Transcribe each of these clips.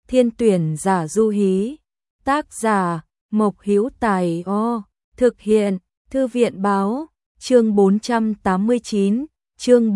Thiên tuyển giả du hí. Tác giả, Mộc Hữu Tài O. Thực hiện, Thư viện báo. Chương 489, chương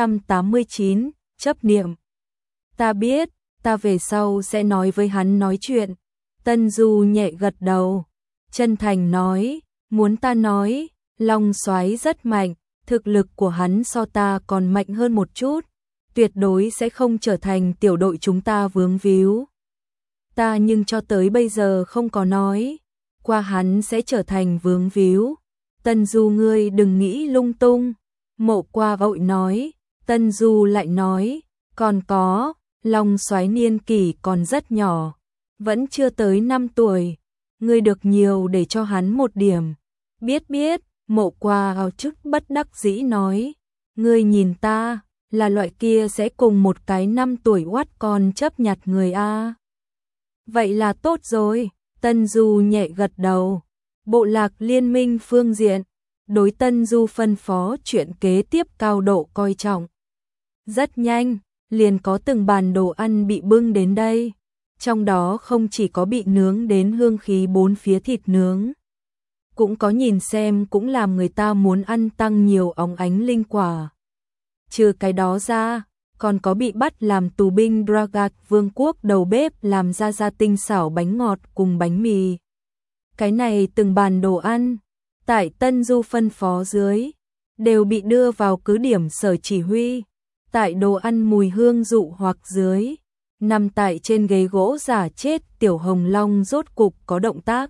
489, chấp niệm. Ta biết, ta về sau sẽ nói với hắn nói chuyện. Tân Du nhẹ gật đầu, chân thành nói, muốn ta nói, Long Soái rất mạnh, thực lực của hắn so ta còn mạnh hơn một chút, tuyệt đối sẽ không trở thành tiểu đội chúng ta vướng víu. Ta nhưng cho tới bây giờ không có nói qua hắn sẽ trở thành vướng víu. Tân Du ngươi đừng nghĩ lung tung. Mộ Qua vội nói. Tân Du lại nói, còn có, Long Soái niên kỷ còn rất nhỏ, vẫn chưa tới 5 tuổi, ngươi được nhiều để cho hắn một điểm. Biết biết, Mộ Qua ao chức bất đắc dĩ nói, ngươi nhìn ta, là loại kia sẽ cùng một cái 5 tuổi oát con chấp nhặt người a. Vậy là tốt rồi. Tân Du nhẹ gật đầu. Bộ lạc liên minh phương diện, đối Tân Du phân phó chuyện kế tiếp cao độ coi trọng. Rất nhanh, liền có từng bàn đồ ăn bị bưng đến đây. Trong đó không chỉ có bị nướng đến hương khí bốn phía thịt nướng, cũng có nhìn xem cũng làm người ta muốn ăn tăng nhiều óng ánh linh quả. Trừ cái đó ra, còn có bị bắt làm tù binh Dragak vương quốc đầu bếp làm ra tinh xảo bánh ngọt cùng bánh mì. Cái này từng bàn đồ ăn, tại Tân Du phân phó dưới, đều bị đưa vào cứ điểm sở chỉ huy. Tại đồ ăn mùi hương dụ hoặc dưới, nằm tại trên ghế gỗ giả chết Tiểu Hồng Long rốt cục có động tác.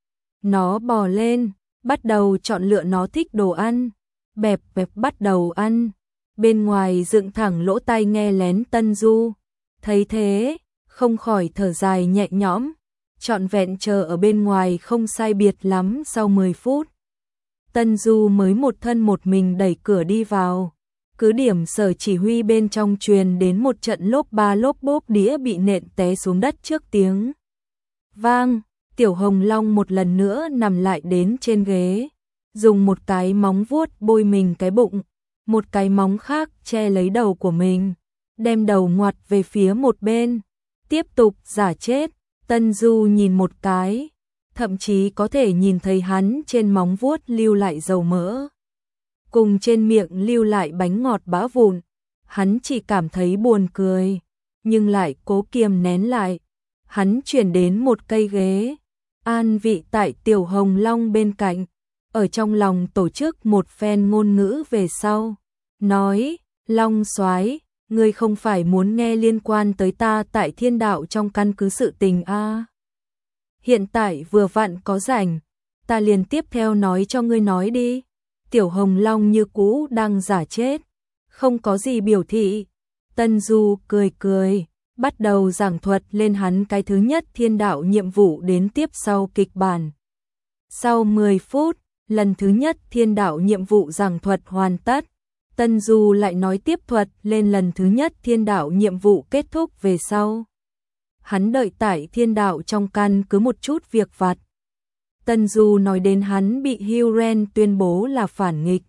Nó bò lên, bắt đầu chọn lựa nó thích đồ ăn, bẹp bắt đầu ăn. Bên ngoài dựng thẳng lỗ tai nghe lén Tân Du, thấy thế, không khỏi thở dài nhẹ nhõm, trọn vẹn chờ ở bên ngoài không sai biệt lắm sau 10 phút. Tân Du mới một thân một mình đẩy cửa đi vào, cứ điểm sở chỉ huy bên trong truyền đến một trận lốp ba lốp bốp đĩa bị nện té xuống đất trước tiếng vang. Tiểu Hồng Long một lần nữa nằm lại đến trên ghế, dùng một cái móng vuốt bôi mình cái bụng, một cái móng khác che lấy đầu của mình, đem đầu ngoặt về phía một bên, tiếp tục giả chết. Tân Du nhìn một cái, thậm chí có thể nhìn thấy hắn trên móng vuốt lưu lại dầu mỡ, cùng trên miệng lưu lại bánh ngọt bã vụn. Hắn chỉ cảm thấy buồn cười, nhưng lại cố kiềm nén lại. Hắn chuyển đến một cây ghế, an vị tại Tiểu Hồng Long bên cạnh, ở trong lòng tổ chức một phen ngôn ngữ về sau, nói, Long Soái, ngươi không phải muốn nghe liên quan tới ta tại Thiên Đạo trong căn cứ sự tình a? Hiện tại vừa vặn có rảnh, ta liền tiếp theo nói cho ngươi nói đi. Tiểu Hồng Long như cũ đang giả chết, không có gì biểu thị. Tân Du cười cười, bắt đầu giảng thuật lên hắn cái thứ nhất Thiên Đạo nhiệm vụ đến tiếp sau kịch bản. Sau 10 phút, lần thứ nhất Thiên Đạo nhiệm vụ giảng thuật hoàn tất, Tân Du lại nói tiếp thuật lên lần thứ nhất Thiên Đạo nhiệm vụ kết thúc về sau. Hắn đợi tại Thiên Đạo trong căn cứ một chút việc vặt. Tân Du nói đến hắn bị Huren tuyên bố là phản nghịch.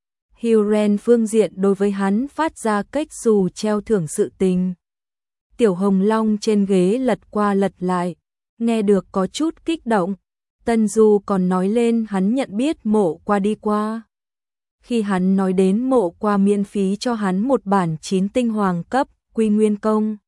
Huren phương diện đối với hắn phát ra cách dù treo thưởng sự tình. Tiểu Hồng Long trên ghế lật qua lật lại, nghe được có chút kích động. Tân Du còn nói lên hắn nhận biết Mộ Qua đi qua. Khi hắn nói đến Mộ Qua miễn phí cho hắn một bản 9 tinh hoàng cấp Quy Nguyên Công,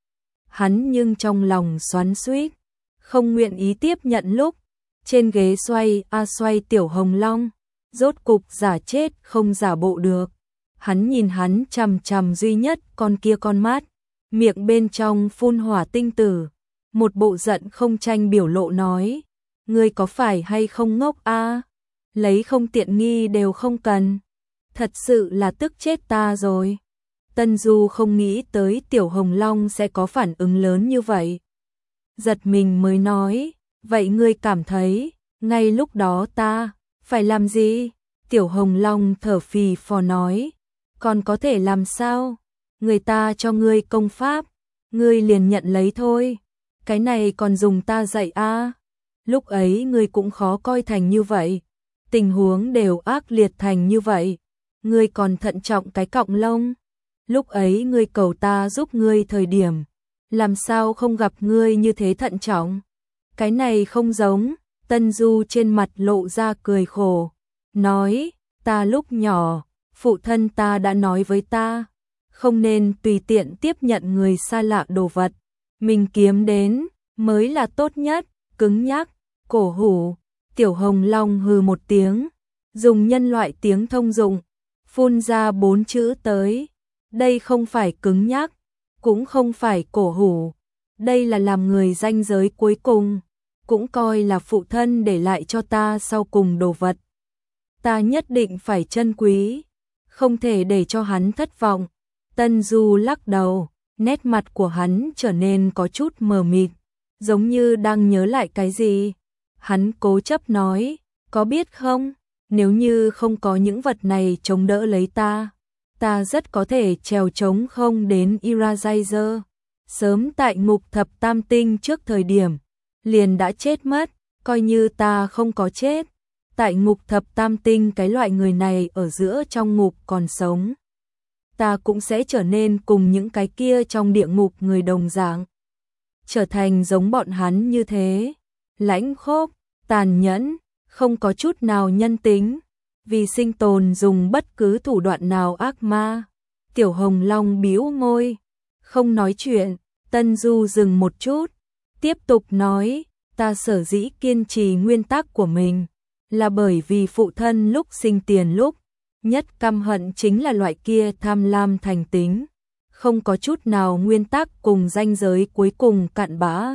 hắn nhưng trong lòng xoắn xuýt, không nguyện ý tiếp nhận. Lúc trên ghế xoay Tiểu Hồng Long, rốt cục giả chết không giả bộ được. Hắn nhìn hắn chằm chằm duy nhất con kia con mắt, miệng bên trong phun hỏa tinh tử, một bộ giận không tranh biểu lộ nói, ngươi có phải hay không ngốc a? Lấy không tiện nghi đều không cần. Thật sự là tức chết ta rồi. Tân Du không nghĩ tới Tiểu Hồng Long sẽ có phản ứng lớn như vậy. Giật mình mới nói, vậy ngươi cảm thấy, ngay lúc đó ta phải làm gì? Tiểu Hồng Long thở phì phò nói, còn có thể làm sao? Người ta cho ngươi công pháp, ngươi liền nhận lấy thôi. Cái này còn dùng ta dạy a? Lúc ấy ngươi cũng khó coi thành như vậy, tình huống đều ác liệt thành như vậy, ngươi còn thận trọng cái cọng lông. Lúc ấy ngươi cầu ta giúp ngươi thời điểm, làm sao không gặp ngươi như thế thận trọng. Cái này không giống, Tân Du trên mặt lộ ra cười khổ, nói, ta lúc nhỏ, phụ thân ta đã nói với ta, không nên tùy tiện tiếp nhận người xa lạ đồ vật, mình kiếm đến, mới là tốt nhất, cứng nhắc, cổ hủ. Tiểu Hồng Long hừ một tiếng, dùng nhân loại tiếng thông dụng, phun ra 4 chữ tới, đây không phải cứng nhắc, cũng không phải cổ hủ, đây là làm người ranh giới cuối cùng, cũng coi là phụ thân để lại cho ta sau cùng đồ vật. Ta nhất định phải trân quý, không thể để cho hắn thất vọng. Tân Du lắc đầu, nét mặt của hắn trở nên có chút mờ mịt, giống như đang nhớ lại cái gì. Hắn cố chấp nói, có biết không, nếu như không có những vật này chống đỡ lấy ta rất có thể trèo trống không đến Irajazer. Sớm tại ngục thập tam tinh trước thời điểm, liền đã chết mất, coi như ta không có chết. Tại ngục thập tam tinh cái loại người này ở giữa trong ngục còn sống. Ta cũng sẽ trở nên cùng những cái kia trong địa ngục người đồng dạng. Trở thành giống bọn hắn như thế, lãnh khốc, tàn nhẫn, không có chút nào nhân tính, vì sinh tồn dùng bất cứ thủ đoạn nào ác ma. Tiểu Hồng Long bĩu môi, không nói chuyện. Tân Du dừng một chút, tiếp tục nói, ta sở dĩ kiên trì nguyên tắc của mình, là bởi vì phụ thân lúc sinh tiền lúc, nhất căm hận chính là loại kia tham lam thành tính, không có chút nào nguyên tắc cùng ranh giới cuối cùng cặn bã.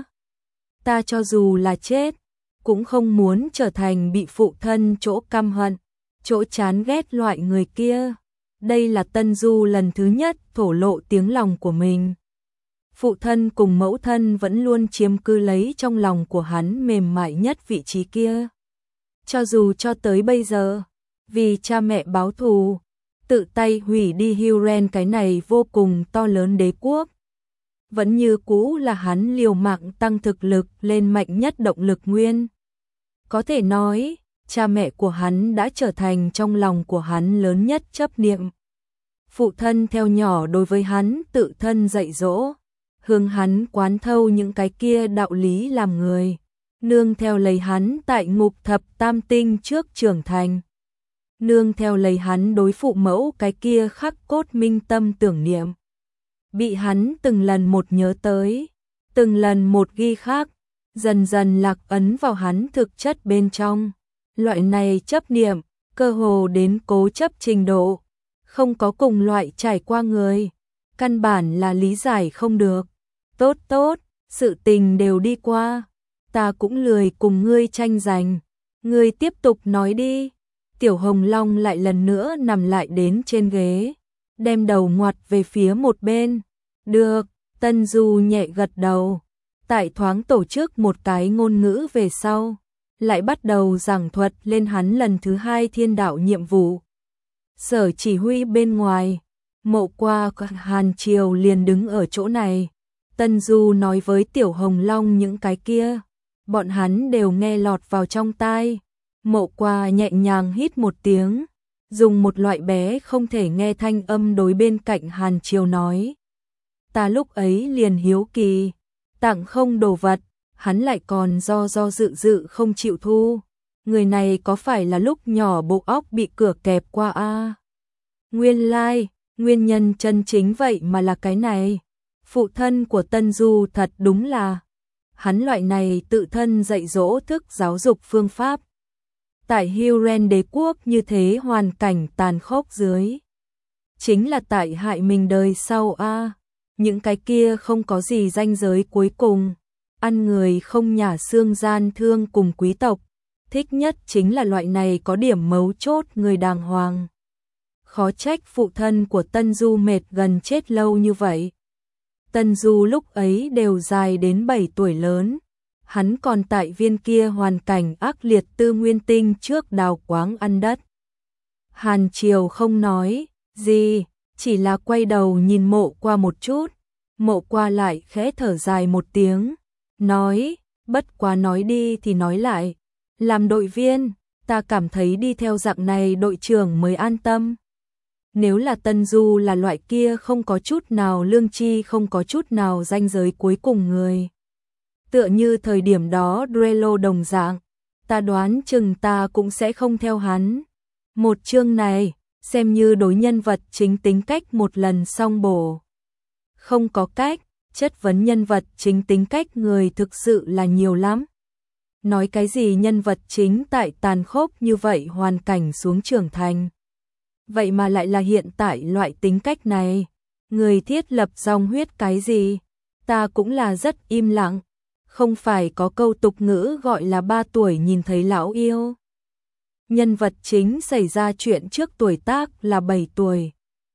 Ta cho dù là chết, cũng không muốn trở thành bị phụ thân chỗ căm hận, chỗ chán ghét loại người kia. Đây là Tân Du lần thứ nhất thổ lộ tiếng lòng của mình. Phụ thân cùng mẫu thân vẫn luôn chiếm cứ lấy trong lòng của hắn mềm mại nhất vị trí kia. Cho dù cho tới bây giờ, vì cha mẹ báo thù, tự tay hủy đi Huren cái này vô cùng to lớn đế quốc. Vẫn như cũ là hắn liều mạng tăng thực lực lên mạnh nhất động lực nguyên. Có thể nói, cha mẹ của hắn đã trở thành trong lòng của hắn lớn nhất chấp niệm. Phụ thân theo nhỏ đối với hắn tự thân dạy dỗ, hướng hắn quán thâu những cái kia đạo lý làm người, nương theo lấy hắn tại ngục thập tam tinh trước trưởng thành, nương theo lấy hắn đối phụ mẫu cái kia khắc cốt minh tâm tưởng niệm, bị hắn từng lần một nhớ tới, từng lần một ghi khắc, dần dần lạc ấn vào hắn thực chất bên trong. Loại này chấp niệm, cơ hồ đến cố chấp trình độ, không có cùng loại trải qua người, căn bản là lý giải không được. Tốt tốt, sự tình đều đi qua, ta cũng lười cùng ngươi tranh giành, ngươi tiếp tục nói đi. Tiểu Hồng Long lại lần nữa nằm lại đến trên ghế, đem đầu ngoặt về phía một bên. Được, Tân Du nhẹ gật đầu, tại thoáng tổ chức một cái ngôn ngữ về sau, lại bắt đầu giảng thuật lên hắn lần thứ 2 thiên đạo nhiệm vụ. Sở chỉ huy bên ngoài, Mộ Qua Hàn Triều liền đứng ở chỗ này. Tân Du nói với Tiểu Hồng Long những cái kia, bọn hắn đều nghe lọt vào trong tai. Mộ Qua nhẹ nhàng hít một tiếng, dùng một loại bé không thể nghe thanh âm đối bên cạnh Hàn Triều nói. Ta lúc ấy liền hiếu kỳ, tặng không đồ vật, hắn lại còn do dự không chịu thu. Người này có phải là lúc nhỏ bộ óc bị cửa kẹp qua a? Nguyên lai, nguyên nhân chân chính vậy mà là cái này. Phụ thân của Tân Du thật đúng là, hắn loại này tự thân dạy dỗ thức giáo dục phương pháp. Tại Huren đế quốc như thế hoàn cảnh tàn khốc dưới, chính là tại hại mình đời sau a. Những cái kia không có gì ranh giới cuối cùng, ăn người không nhả xương gian thương cùng quý tộc, thích nhất chính là loại này có điểm mấu chốt người đàng hoàng. Khó trách phụ thân của Tân Du mệt gần chết lâu như vậy. Tân Du lúc ấy đều dài đến 7 tuổi lớn, hắn còn tại viên kia hoàn cảnh ác liệt tư nguyên tinh trước đào quáng ăn đất. Hàn Triều không nói gì, chỉ là quay đầu nhìn Mộ Qua một chút. Mộ Qua lại khẽ thở dài một tiếng, nói, bất quá nói đi thì nói lại, làm đội viên, ta cảm thấy đi theo dạng này đội trưởng mới an tâm. Nếu là Tân Du là loại kia không có chút nào lương tri, không có chút nào ranh giới cuối cùng người. Tựa như thời điểm đó Drello đồng dạng, ta đoán chừng ta cũng sẽ không theo hắn. Một chương này, xem như đối nhân vật chính tính cách một lần xong bổ. Không có cách, chất vấn nhân vật chính tính cách người thực sự là nhiều lắm. Nói cái gì nhân vật chính tại tàn khốc như vậy hoàn cảnh xuống trưởng thành. Vậy mà lại là hiện tại loại tính cách này. Người thiết lập dòng huyết cái gì? Ta cũng là rất im lặng. Không phải có câu tục ngữ gọi là 3 tuổi nhìn thấy lão yêu. Nhân vật chính xảy ra chuyện trước tuổi tác là 7 tuổi.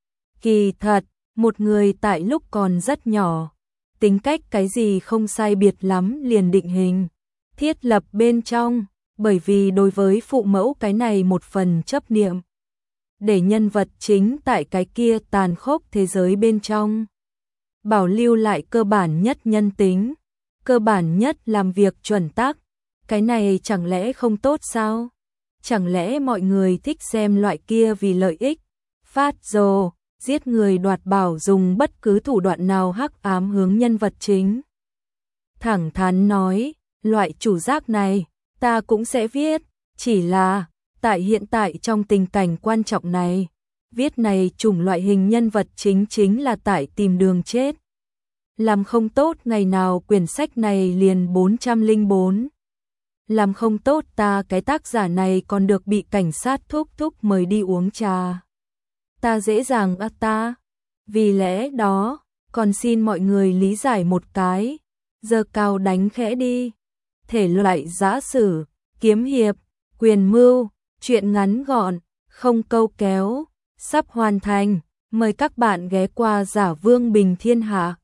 Kỳ thật, một người tại lúc còn rất nhỏ, tính cách cái gì không sai biệt lắm liền định hình, thiết lập bên trong, bởi vì đối với phụ mẫu cái này một phần chấp niệm. Để nhân vật chính tại cái kia tàn khốc thế giới bên trong, bảo lưu lại cơ bản nhất nhân tính, cơ bản nhất làm việc chuẩn tắc, cái này chẳng lẽ không tốt sao? Chẳng lẽ mọi người thích xem loại kia vì lợi ích, phát rồ, giết người đoạt bảo dùng bất cứ thủ đoạn nào hắc ám hướng nhân vật chính? Thẳng thắn nói, loại chủ giác này, ta cũng sẽ viết, chỉ là, tại hiện tại trong tình cảnh quan trọng này, viết này chủng loại hình nhân vật chính là tại tìm đường chết. Làm không tốt ngày nào quyển sách này liền 404. Làm không tốt ta cái tác giả này còn được bị cảnh sát thúc mời đi uống trà. Ta dễ dàng ta. Vì lẽ đó, còn xin mọi người lý giải một cái, giơ cao đánh khẽ đi. Thể loại giã sử, kiếm hiệp, quyền mưu, truyện ngắn gọn, không câu kéo, sắp hoàn thành. Mời các bạn ghé qua Giả Vương Bình Thiên Hạ.